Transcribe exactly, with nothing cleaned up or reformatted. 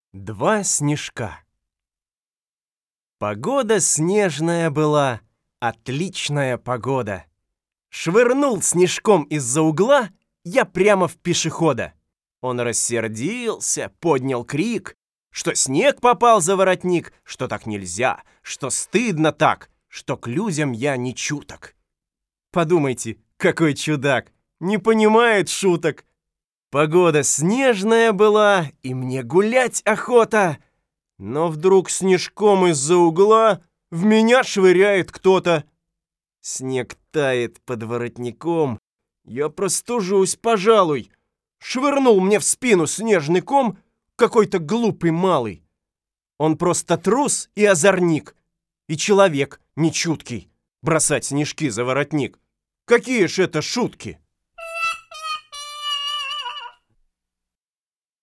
Два снежка. Погода снежная была, отличная погода. Швырнул снежком из-за угла я прямо в пешехода. Он рассердился, поднял крик, что снег попал за воротник, что так нельзя, что стыдно так, что к людям я не чуток. Подумайте, какой чудак, не понимает шуток. Погода снежная была, и мне гулять охота. Но вдруг снежком из-за угла в меня швыряет кто-то. Снег тает под воротником, я простужусь, пожалуй. Швырнул мне в спину снежный ком какой-то глупый малый. Он просто трус и озорник, и человек нечуткий, бросать снежки за воротник. Какие ж это шутки!